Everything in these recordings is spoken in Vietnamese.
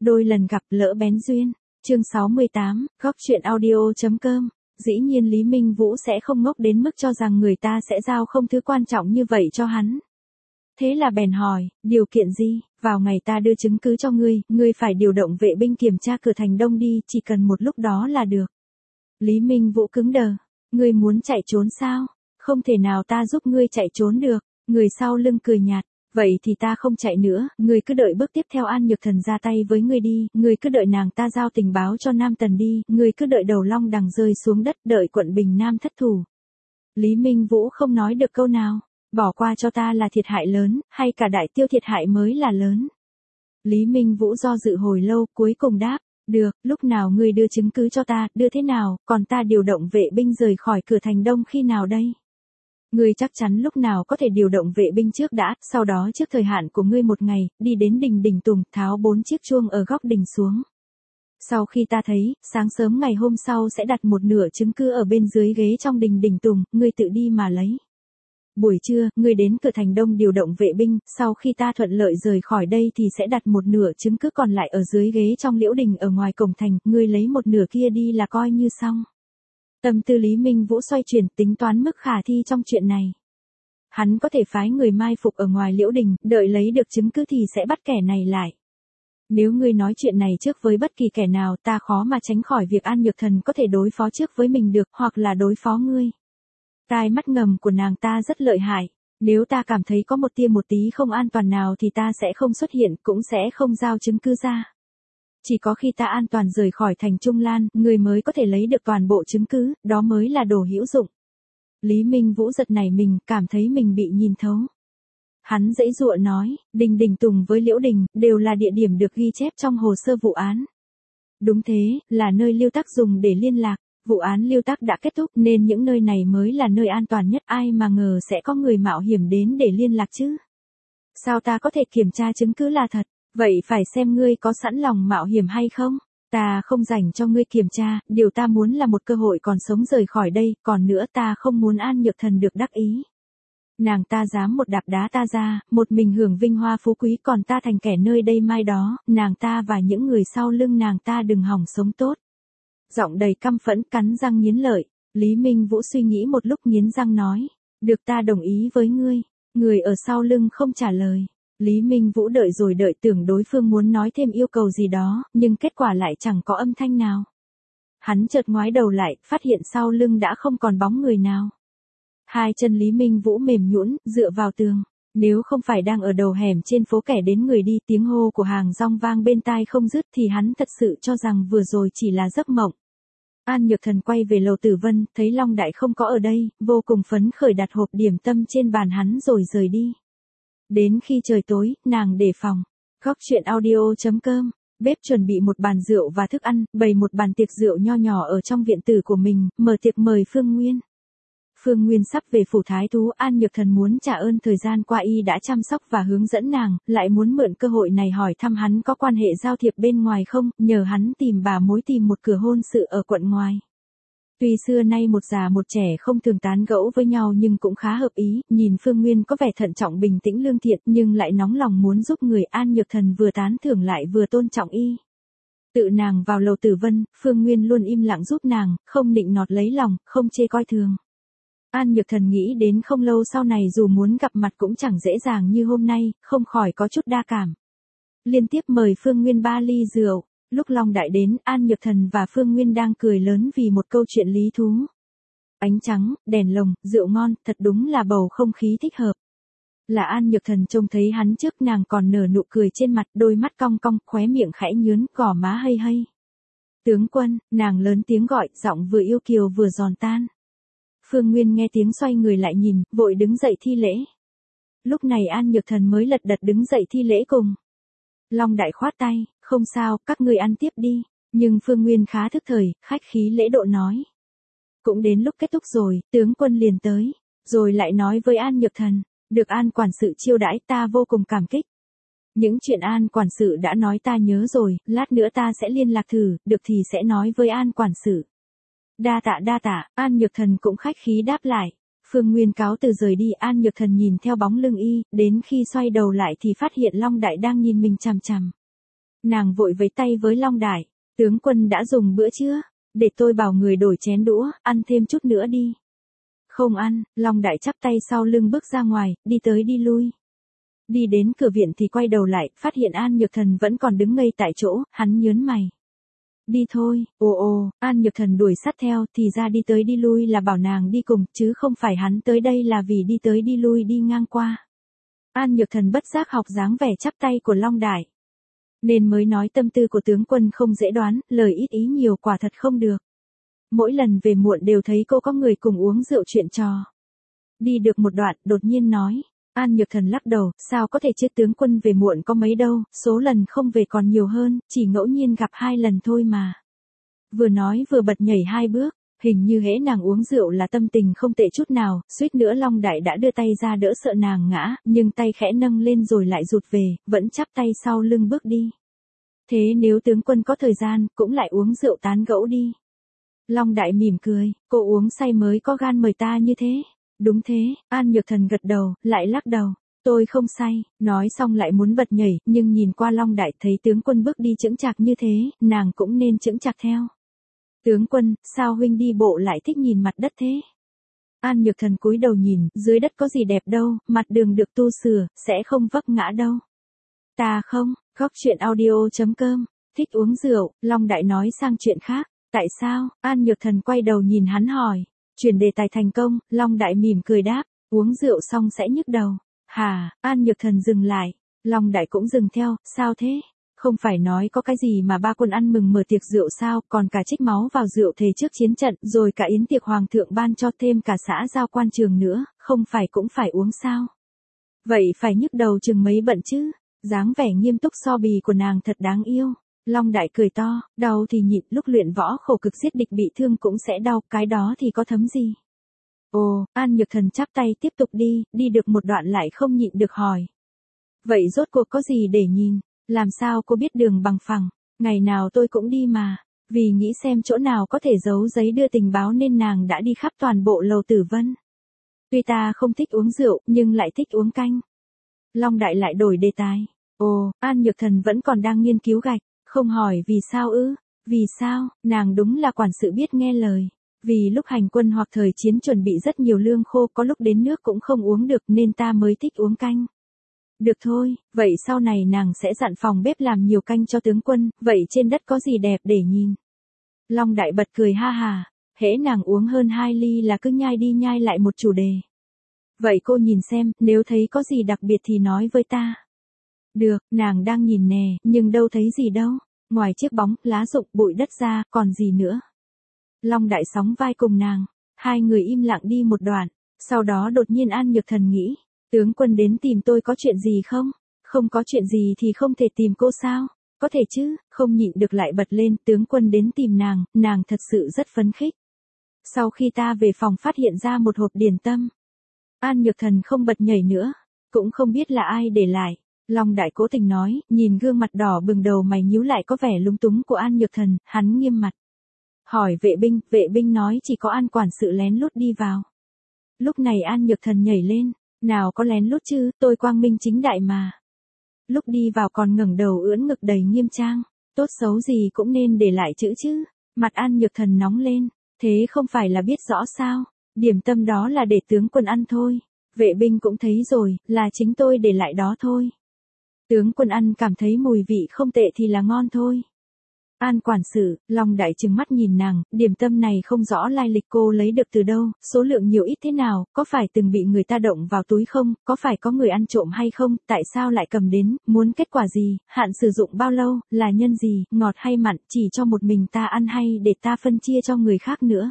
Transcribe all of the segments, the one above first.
Đôi lần gặp lỡ bén duyên. Chương 68, góc truyện audio.com. Dĩ nhiên Lý Minh Vũ sẽ không ngốc đến mức cho rằng người ta sẽ giao không thứ quan trọng như vậy cho hắn. Thế là bèn hỏi, điều kiện gì? Vào ngày ta đưa chứng cứ cho ngươi phải điều động vệ binh kiểm tra cửa thành Đông đi, chỉ cần một lúc đó là được. Lý Minh Vũ cứng đờ, ngươi muốn chạy trốn sao? Không thể nào ta giúp ngươi chạy trốn được. Người sau lưng cười nhạt, vậy thì ta không chạy nữa, ngươi cứ đợi bước tiếp theo An Nhược Thần ra tay với ngươi đi, ngươi cứ đợi nàng ta giao tình báo cho Nam Tần đi, ngươi cứ đợi đầu long đằng rơi xuống đất, đợi quận Bình Nam thất thủ. Lý Minh Vũ không nói được câu nào, bỏ qua cho ta là thiệt hại lớn, hay cả đại tiêu thiệt hại mới là lớn. Lý Minh Vũ do dự hồi lâu, cuối cùng đáp, được, lúc nào ngươi đưa chứng cứ cho ta, đưa thế nào, còn ta điều động vệ binh rời khỏi cửa thành Đông khi nào đây? Ngươi chắc chắn lúc nào có thể điều động vệ binh trước đã, sau đó trước thời hạn của ngươi một ngày, đi đến đỉnh Tùng, tháo 4 chiếc chuông ở góc đình xuống. Sau khi ta thấy, sáng sớm ngày hôm sau sẽ đặt một nửa chứng cứ ở bên dưới ghế trong đỉnh Tùng, ngươi tự đi mà lấy. Buổi trưa, ngươi đến cửa thành Đông điều động vệ binh, sau khi ta thuận lợi rời khỏi đây thì sẽ đặt một nửa chứng cứ còn lại ở dưới ghế trong liễu đình ở ngoài cổng thành, ngươi lấy một nửa kia đi là coi như xong. Tâm tư Lý Minh Vũ xoay chuyển, tính toán mức khả thi trong chuyện này. Hắn có thể phái người mai phục ở ngoài liễu đình, đợi lấy được chứng cứ thì sẽ bắt kẻ này lại. Nếu ngươi nói chuyện này trước với bất kỳ kẻ nào, ta khó mà tránh khỏi việc An Nhược Thần có thể đối phó trước với mình được, hoặc là đối phó ngươi. Tai mắt ngầm của nàng ta rất lợi hại, nếu ta cảm thấy có một tí không an toàn nào thì ta sẽ không xuất hiện, cũng sẽ không giao chứng cứ ra. Chỉ có khi ta an toàn rời khỏi thành Trung Lan, người mới có thể lấy được toàn bộ chứng cứ, đó mới là đồ hữu dụng. Lý Minh Vũ giật nảy mình, cảm thấy mình bị nhìn thấu. Hắn giãy giụa nói, đỉnh Tùng với liễu đình, đều là địa điểm được ghi chép trong hồ sơ vụ án. Đúng thế, là nơi Lưu Tắc dùng để liên lạc. Vụ án Lưu Tắc đã kết thúc nên những nơi này mới là nơi an toàn nhất, ai mà ngờ sẽ có người mạo hiểm đến để liên lạc chứ. Sao ta có thể kiểm tra chứng cứ là thật, vậy phải xem ngươi có sẵn lòng mạo hiểm hay không. Ta không dành cho ngươi kiểm tra, điều ta muốn là một cơ hội còn sống rời khỏi đây, còn nữa ta không muốn An Nhược Thần được đắc ý. Nàng ta dám một đạp đá ta ra, một mình hưởng vinh hoa phú quý còn ta thành kẻ nơi đây mai đó, nàng ta và những người sau lưng nàng ta đừng hỏng sống tốt. Giọng đầy căm phẫn, cắn răng nghiến lợi, Lý Minh Vũ suy nghĩ một lúc nghiến răng nói, được, ta đồng ý với ngươi. Người ở sau lưng không trả lời. Lý Minh Vũ đợi rồi đợi, tưởng đối phương muốn nói thêm yêu cầu gì đó, nhưng kết quả lại chẳng có âm thanh nào. Hắn chợt ngoái đầu lại, phát hiện sau lưng đã không còn bóng người nào. Hai chân Lý Minh Vũ mềm nhũn, dựa vào tường. Nếu không phải đang ở đầu hẻm trên phố kẻ đến người đi, tiếng hô của hàng rong vang bên tai không dứt thì hắn thật sự cho rằng vừa rồi chỉ là giấc mộng. An Nhược Thần quay về lầu Tử Vân, thấy Long Đại không có ở đây, vô cùng phấn khởi đặt hộp điểm tâm trên bàn hắn rồi rời đi. Đến khi trời tối, nàng đề phòng. Góc truyện audio.com. Bếp chuẩn bị một bàn rượu và thức ăn, bày một bàn tiệc rượu nho nhỏ ở trong viện tử của mình, mở tiệc mời Phương Nguyên. Phương Nguyên sắp về phủ thái thú, An Nhược Thần muốn trả ơn thời gian qua y đã chăm sóc và hướng dẫn nàng, lại muốn mượn cơ hội này hỏi thăm hắn có quan hệ giao thiệp bên ngoài không, nhờ hắn tìm bà mối tìm một cửa hôn sự ở quận ngoài. Tuy xưa nay một già một trẻ không thường tán gẫu với nhau nhưng cũng khá hợp ý, nhìn Phương Nguyên có vẻ thận trọng bình tĩnh lương thiện nhưng lại nóng lòng muốn giúp người, An Nhược Thần vừa tán thưởng lại vừa tôn trọng y. Tự nàng vào lầu Tử Vân, Phương Nguyên luôn im lặng giúp nàng, không nịnh nọt lấy lòng, không chê coi thường. An Nhược Thần nghĩ đến không lâu sau này dù muốn gặp mặt cũng chẳng dễ dàng như hôm nay, không khỏi có chút đa cảm. Liên tiếp mời Phương Nguyên 3 ly rượu, lúc Long Đại đến, An Nhược Thần và Phương Nguyên đang cười lớn vì một câu chuyện lý thú. Ánh trắng, đèn lồng, rượu ngon, thật đúng là bầu không khí thích hợp. Là An Nhược Thần trông thấy hắn trước nàng còn nở nụ cười trên mặt, đôi mắt cong cong, khóe miệng khẽ nhướn, gò má hây hây. Tướng quân, nàng lớn tiếng gọi, giọng vừa yêu kiều vừa giòn tan. Phương Nguyên nghe tiếng xoay người lại nhìn, vội đứng dậy thi lễ. Lúc này An Nhược Thần mới lật đật đứng dậy thi lễ cùng. Long Đại khoát tay, không sao, các ngươi ăn tiếp đi. Nhưng Phương Nguyên khá thức thời, khách khí lễ độ nói. Cũng đến lúc kết thúc rồi, tướng quân liền tới. Rồi lại nói với An Nhược Thần, được An quản sự chiêu đãi ta vô cùng cảm kích. Những chuyện An quản sự đã nói ta nhớ rồi, lát nữa ta sẽ liên lạc thử, được thì sẽ nói với An quản sự. Đa tạ, An Nhược Thần cũng khách khí đáp lại. Phương Nguyên cáo từ rời đi, An Nhược Thần nhìn theo bóng lưng y, đến khi xoay đầu lại thì phát hiện Long Đại đang nhìn mình chằm chằm. Nàng vội vẫy tay với Long Đại, tướng quân đã dùng bữa chưa? Để tôi bảo người đổi chén đũa, ăn thêm chút nữa đi. Không ăn, Long Đại chắp tay sau lưng bước ra ngoài, đi tới đi lui. Đi đến cửa viện thì quay đầu lại, phát hiện An Nhược Thần vẫn còn đứng ngây tại chỗ, hắn nhớn mày. Đi thôi, ồ, An Nhược Thần đuổi sát theo, thì ra đi tới đi lui là bảo nàng đi cùng, chứ không phải hắn tới đây là vì đi tới đi lui đi ngang qua. An Nhược Thần bất giác học dáng vẻ chắp tay của Long Đại. Nên mới nói tâm tư của tướng quân không dễ đoán, lời ít ý nhiều quả thật không được. Mỗi lần về muộn đều thấy cô có người cùng uống rượu chuyện trò. Đi được một đoạn, đột nhiên nói. An Nhược Thần lắc đầu, sao có thể chứ, tướng quân về muộn có mấy đâu, số lần không về còn nhiều hơn, chỉ ngẫu nhiên gặp 2 lần thôi mà. Vừa nói vừa bật nhảy 2 bước, hình như hễ nàng uống rượu là tâm tình không tệ chút nào, suýt nữa Long Đại đã đưa tay ra đỡ sợ nàng ngã, nhưng tay khẽ nâng lên rồi lại rụt về, vẫn chắp tay sau lưng bước đi. Thế nếu tướng quân có thời gian, cũng lại uống rượu tán gẫu đi. Long Đại mỉm cười, cô uống say mới có gan mời ta như thế. Đúng thế, An Nhược Thần gật đầu, lại lắc đầu. Tôi không say, nói xong lại muốn bật nhảy, nhưng nhìn qua Long Đại thấy tướng quân bước đi chững chạc như thế, nàng cũng nên chững chạc theo. Tướng quân, sao huynh đi bộ lại thích nhìn mặt đất thế? An Nhược Thần cúi đầu nhìn, dưới đất có gì đẹp đâu, mặt đường được tu sửa, sẽ không vấp ngã đâu. Ta không, góc chuyện audio.com, thích uống rượu, Long Đại nói sang chuyện khác. Tại sao? An Nhược Thần quay đầu nhìn hắn hỏi. Chuyển đề tài thành công, Long Đại mỉm cười đáp, uống rượu xong sẽ nhức đầu. Hà, An Nhược Thần dừng lại, Long Đại cũng dừng theo, sao thế? Không phải nói có cái gì mà 3 quân ăn mừng mở tiệc rượu sao, còn cả trích máu vào rượu thề trước chiến trận, rồi cả yến tiệc hoàng thượng ban cho thêm cả xã giao quan trường nữa, không phải cũng phải uống sao? Vậy phải nhức đầu chừng mấy bận chứ? Dáng vẻ nghiêm túc so bì của nàng thật đáng yêu. Long Đại cười to, đau thì nhịn, lúc luyện võ khổ cực giết địch bị thương cũng sẽ đau, cái đó thì có thấm gì. Ồ, An Nhược Thần chắp tay tiếp tục đi được một đoạn lại không nhịn được hỏi. Vậy rốt cuộc có gì để nhìn, làm sao cô biết đường bằng phẳng, ngày nào tôi cũng đi mà, vì nghĩ xem chỗ nào có thể giấu giấy đưa tình báo nên nàng đã đi khắp toàn bộ Lầu Tử Vân. Tuy ta không thích uống rượu, nhưng lại thích uống canh. Long Đại lại đổi đề tài. Ồ, An Nhược Thần vẫn còn đang nghiên cứu gạch. Không hỏi vì sao ư? Vì sao? Nàng đúng là quản sự biết nghe lời. Vì lúc hành quân hoặc thời chiến chuẩn bị rất nhiều lương khô, có lúc đến nước cũng không uống được nên ta mới thích uống canh. Được thôi, vậy sau này nàng sẽ dặn phòng bếp làm nhiều canh cho tướng quân, vậy trên đất có gì đẹp để nhìn? Long Đại bật cười ha hà, hễ nàng uống hơn 2 ly là cứ nhai đi nhai lại một chủ đề. Vậy cô nhìn xem, nếu thấy có gì đặc biệt thì nói với ta. Được, nàng đang nhìn nè, nhưng đâu thấy gì đâu. Ngoài chiếc bóng, lá rụng, bụi đất ra, còn gì nữa. Long Đại sóng vai cùng nàng. 2 người im lặng đi một đoạn. Sau đó đột nhiên An Nhược Thần nghĩ. Tướng quân đến tìm tôi có chuyện gì không? Không có chuyện gì thì không thể tìm cô sao? Có thể chứ, không nhịn được lại bật lên. Tướng quân đến tìm nàng thật sự rất phấn khích. Sau khi ta về phòng phát hiện ra một hộp điển tâm. An Nhược Thần không bật nhảy nữa. Cũng không biết là ai để lại. Long Đại cố tình nói, nhìn gương mặt đỏ bừng đầu mày nhíu lại có vẻ lúng túng của An Nhược Thần, hắn nghiêm mặt. Hỏi vệ binh nói chỉ có An quản sự lén lút đi vào. Lúc này An Nhược Thần nhảy lên, nào có lén lút chứ, tôi quang minh chính đại mà. Lúc đi vào còn ngẩng đầu ưỡn ngực đầy nghiêm trang, tốt xấu gì cũng nên để lại chữ chứ. Mặt An Nhược Thần nóng lên, thế không phải là biết rõ sao, điểm tâm đó là để tướng quân ăn thôi. Vệ binh cũng thấy rồi, là chính tôi để lại đó thôi. Tướng quân ăn cảm thấy mùi vị không tệ thì là ngon thôi. An quản sự, Long Đại trừng mắt nhìn nàng, điểm tâm này không rõ lai lịch cô lấy được từ đâu, số lượng nhiều ít thế nào, có phải từng bị người ta động vào túi không, có phải có người ăn trộm hay không, tại sao lại cầm đến, muốn kết quả gì, hạn sử dụng bao lâu, là nhân gì, ngọt hay mặn, chỉ cho một mình ta ăn hay để ta phân chia cho người khác nữa.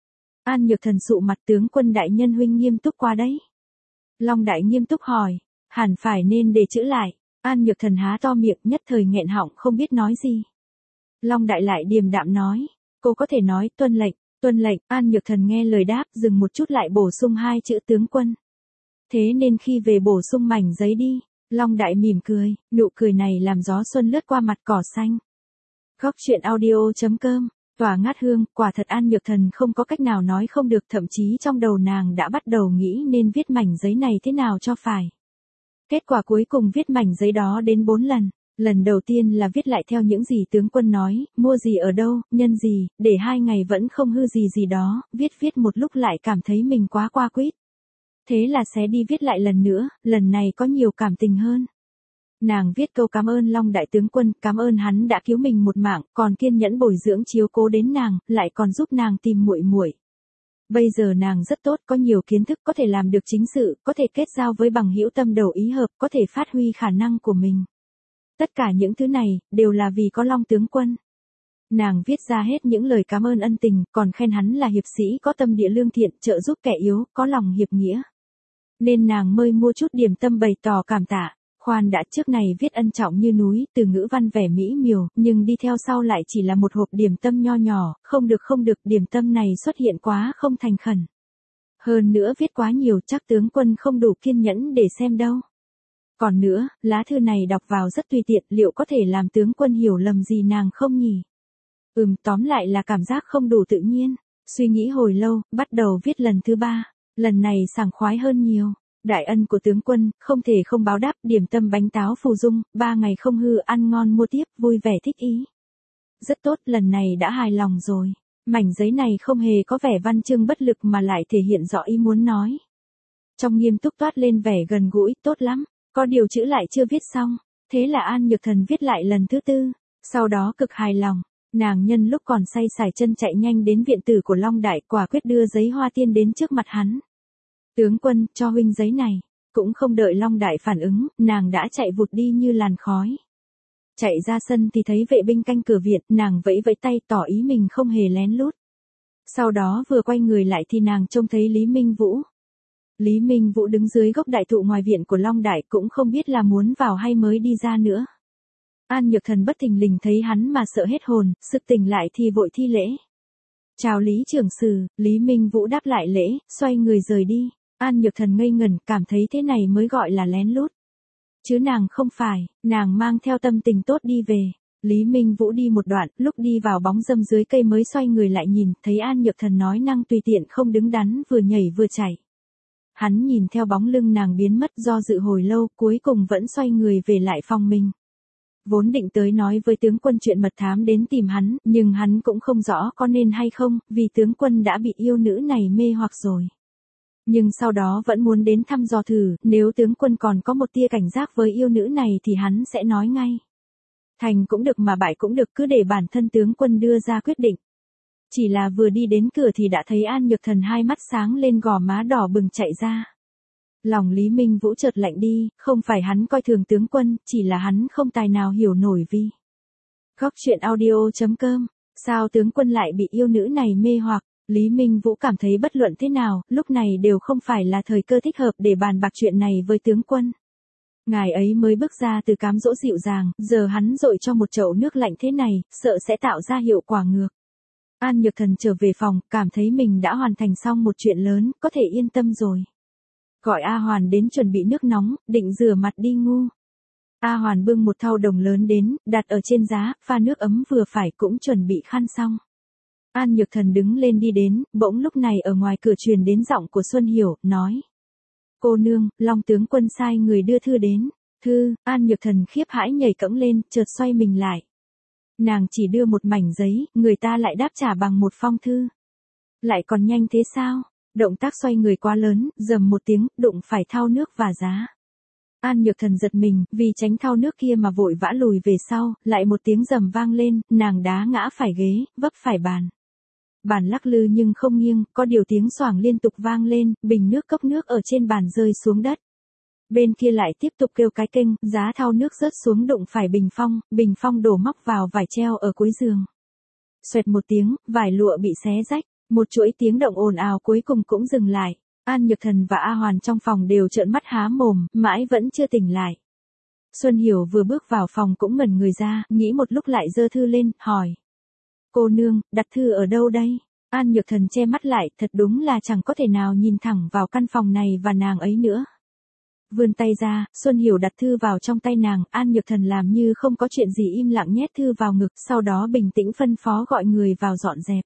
An Nhược Thần sụ mặt, tướng quân đại nhân huynh nghiêm túc qua đấy. Long Đại nghiêm túc hỏi, hẳn phải nên để chữ lại. An Nhược Thần há to miệng nhất thời nghẹn họng không biết nói gì. Long Đại lại điềm đạm nói, cô có thể nói tuân lệnh, An Nhược Thần nghe lời đáp dừng một chút lại bổ sung 2 chữ tướng quân. Thế nên khi về bổ sung mảnh giấy đi, Long Đại mỉm cười, nụ cười này làm gió xuân lướt qua mặt cỏ xanh. Góc chuyện audio.com, tỏa ngát hương, quả thật An Nhược Thần không có cách nào nói không được, thậm chí trong đầu nàng đã bắt đầu nghĩ nên viết mảnh giấy này thế nào cho phải. Kết quả cuối cùng viết mảnh giấy đó đến 4 lần. Lần đầu tiên là viết lại theo những gì tướng quân nói, mua gì ở đâu, nhân gì, để 2 ngày vẫn không hư gì gì đó, viết một lúc lại cảm thấy mình quá qua quýt. Thế là xé đi viết lại lần nữa, lần này có nhiều cảm tình hơn. Nàng viết câu cảm ơn Long đại tướng quân, cảm ơn hắn đã cứu mình một mạng, còn kiên nhẫn bồi dưỡng chiếu cố đến nàng, lại còn giúp nàng tìm muội muội. Bây giờ nàng rất tốt, có nhiều kiến thức, có thể làm được chính sự, có thể kết giao với bằng hữu tâm đầu ý hợp, có thể phát huy khả năng của mình. Tất cả những thứ này, đều là vì có Long tướng quân. Nàng viết ra hết những lời cảm ơn ân tình, còn khen hắn là hiệp sĩ có tâm địa lương thiện, trợ giúp kẻ yếu, có lòng hiệp nghĩa. Nên nàng mới mua chút điểm tâm bày tỏ cảm tạ. Khoan đã, trước này viết ân trọng như núi, từ ngữ văn vẻ mỹ miều, nhưng đi theo sau lại chỉ là một hộp điểm tâm nho nhỏ, không được, điểm tâm này xuất hiện quá không thành khẩn. Hơn nữa viết quá nhiều, chắc tướng quân không đủ kiên nhẫn để xem đâu. Còn nữa, lá thư này đọc vào rất tùy tiện, liệu có thể làm tướng quân hiểu lầm gì nàng không nhỉ? Tóm lại là cảm giác không đủ tự nhiên. Suy nghĩ hồi lâu, bắt đầu viết lần thứ 3, lần này sảng khoái hơn nhiều. Đại ân của tướng quân, không thể không báo đáp, điểm tâm bánh táo phù dung, 3 ngày không hư, ăn ngon mua tiếp, vui vẻ thích ý. Rất tốt, lần này đã hài lòng rồi. Mảnh giấy này không hề có vẻ văn chương bất lực mà lại thể hiện rõ ý muốn nói. Trong nghiêm túc toát lên vẻ gần gũi, tốt lắm, có điều chữ lại chưa viết xong, thế là An Nhược Thần viết lại lần thứ 4, sau đó cực hài lòng. Nàng nhân lúc còn say sải chân chạy nhanh đến viện tử của Long Đại, quả quyết đưa giấy hoa tiên đến trước mặt hắn. Tướng quân, cho huynh giấy này. Cũng không đợi Long Đại phản ứng, nàng đã chạy vụt đi như làn khói. Chạy ra sân thì thấy vệ binh canh cửa viện, nàng vẫy vẫy tay tỏ ý mình không hề lén lút. Sau đó vừa quay người lại thì nàng trông thấy Lý Minh Vũ. Lý Minh Vũ đứng dưới gốc đại thụ ngoài viện của Long Đại, cũng không biết là muốn vào hay mới đi ra nữa. An Nhược Thần bất thình lình thấy hắn mà sợ hết hồn, sực tỉnh lại thì vội thi lễ. Chào Lý trưởng sử, Lý Minh Vũ đáp lại lễ, xoay người rời đi. An Nhược Thần ngây ngẩn, cảm thấy thế này mới gọi là lén lút. Chứ nàng không phải, nàng mang theo tâm tình tốt đi về. Lý Minh Vũ đi một đoạn, lúc đi vào bóng râm dưới cây mới xoay người lại nhìn, thấy An Nhược Thần nói năng tùy tiện không đứng đắn, vừa nhảy vừa chạy. Hắn nhìn theo bóng lưng nàng biến mất, do dự hồi lâu, cuối cùng vẫn xoay người về lại phòng mình. Vốn định tới nói với tướng quân chuyện mật thám đến tìm hắn, nhưng hắn cũng không rõ có nên hay không, vì tướng quân đã bị yêu nữ này mê hoặc rồi. Nhưng sau đó vẫn muốn đến thăm dò thử, nếu tướng quân còn có một tia cảnh giác với yêu nữ này thì hắn sẽ nói ngay. Thành cũng được mà bại cũng được, cứ để bản thân tướng quân đưa ra quyết định. Chỉ là vừa đi đến cửa thì đã thấy An Nhược Thần hai mắt sáng lên, gò má đỏ bừng chạy ra. Lòng Lý Minh Vũ chợt lạnh đi, không phải hắn coi thường tướng quân, chỉ là hắn không tài nào hiểu nổi vì. Góc truyện audio.com, sao tướng quân lại bị yêu nữ này mê hoặc? Lý Minh Vũ cảm thấy bất luận thế nào, lúc này đều không phải là thời cơ thích hợp để bàn bạc chuyện này với tướng quân. Ngài ấy mới bước ra từ cám dỗ dịu dàng, giờ hắn dội cho một chậu nước lạnh thế này, sợ sẽ tạo ra hiệu quả ngược. An Nhược Thần trở về phòng, cảm thấy mình đã hoàn thành xong một chuyện lớn, có thể yên tâm rồi. Gọi A Hoàn đến chuẩn bị nước nóng, định rửa mặt đi ngu. A Hoàn bưng một thau đồng lớn đến, đặt ở trên giá, pha nước ấm vừa phải, cũng chuẩn bị khăn xong. An Nhược Thần đứng lên đi đến, bỗng lúc này ở ngoài cửa truyền đến giọng của Xuân Hiểu, nói. Cô nương, Long tướng quân sai người đưa thư đến. Thư, An Nhược Thần khiếp hãi nhảy cẫng lên, chợt xoay mình lại. Nàng chỉ đưa một mảnh giấy, người ta lại đáp trả bằng một phong thư. Lại còn nhanh thế sao? Động tác xoay người quá lớn, rầm một tiếng, đụng phải thau nước và giá. An Nhược Thần giật mình, vì tránh thau nước kia mà vội vã lùi về sau, lại một tiếng rầm vang lên, nàng đá ngã phải ghế, vấp phải bàn. Bàn lắc lư nhưng không nghiêng, có điều tiếng xoảng liên tục vang lên, bình nước cốc nước ở trên bàn rơi xuống đất. Bên kia lại tiếp tục kêu cái kênh, giá thau nước rớt xuống đụng phải bình phong đổ móc vào vải treo ở cuối giường. Xoẹt một tiếng, vải lụa bị xé rách, một chuỗi tiếng động ồn ào cuối cùng cũng dừng lại. An Nhược Thần và A Hoàn trong phòng đều trợn mắt há mồm, mãi vẫn chưa tỉnh lại. Xuân Hiểu vừa bước vào phòng cũng ngẩn người ra, nghĩ một lúc lại giơ thư lên, hỏi. Cô nương, đặt thư ở đâu đây? An Nhược Thần che mắt lại, thật đúng là chẳng có thể nào nhìn thẳng vào căn phòng này và nàng ấy nữa. Vươn tay ra, Xuân Hiểu đặt thư vào trong tay nàng, An Nhược Thần làm như không có chuyện gì im lặng nhét thư vào ngực, sau đó bình tĩnh phân phó gọi người vào dọn dẹp.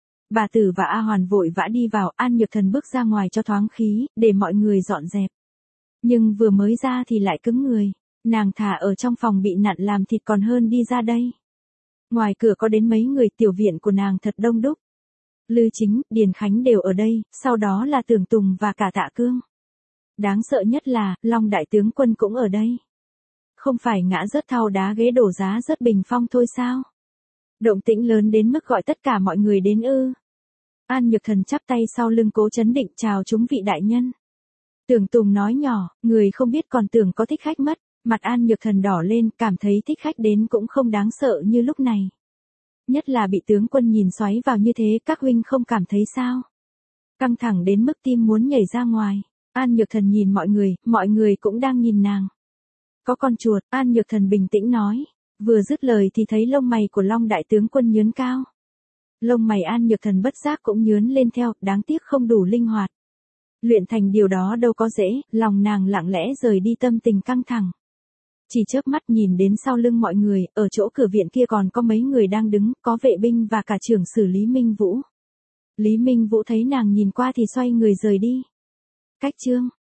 Bà Tử và A Hoàn vội vã đi vào, An Nhược Thần bước ra ngoài cho thoáng khí, để mọi người dọn dẹp. Nhưng vừa mới ra thì lại cứng người. Nàng thà ở trong phòng bị nặn làm thịt còn hơn đi ra đây. Ngoài cửa có đến mấy người, tiểu viện của nàng thật đông đúc. Lư Chính, Điền Khánh đều ở đây, sau đó là Tưởng Tùng và cả Tạ Cương. Đáng sợ nhất là, Long đại tướng quân cũng ở đây. Không phải ngã rớt thau đá ghế đổ giá rớt bình phong thôi sao? Động tĩnh lớn đến mức gọi tất cả mọi người đến ư? An Nhược Thần chắp tay sau lưng cố chấn định chào chúng vị đại nhân. Tưởng Tùng nói nhỏ, người không biết còn tưởng có thích khách mất, mặt An Nhược Thần đỏ lên, cảm thấy thích khách đến cũng không đáng sợ như lúc này. Nhất là bị tướng quân nhìn xoáy vào như thế, các huynh không cảm thấy sao? Căng thẳng đến mức tim muốn nhảy ra ngoài. An Nhược Thần nhìn mọi người cũng đang nhìn nàng. Có con chuột, An Nhược Thần bình tĩnh nói. Vừa dứt lời thì thấy lông mày của Long đại tướng quân nhướng cao. Lông mày An Nhược Thần bất giác cũng nhướn lên theo, đáng tiếc không đủ linh hoạt. Luyện thành điều đó đâu có dễ, lòng nàng lặng lẽ rời đi tâm tình căng thẳng. Chỉ chớp mắt nhìn đến sau lưng mọi người, ở chỗ cửa viện kia còn có mấy người đang đứng, có vệ binh và cả trưởng sử Lý Minh Vũ. Lý Minh Vũ thấy nàng nhìn qua thì xoay người rời đi. Cách chương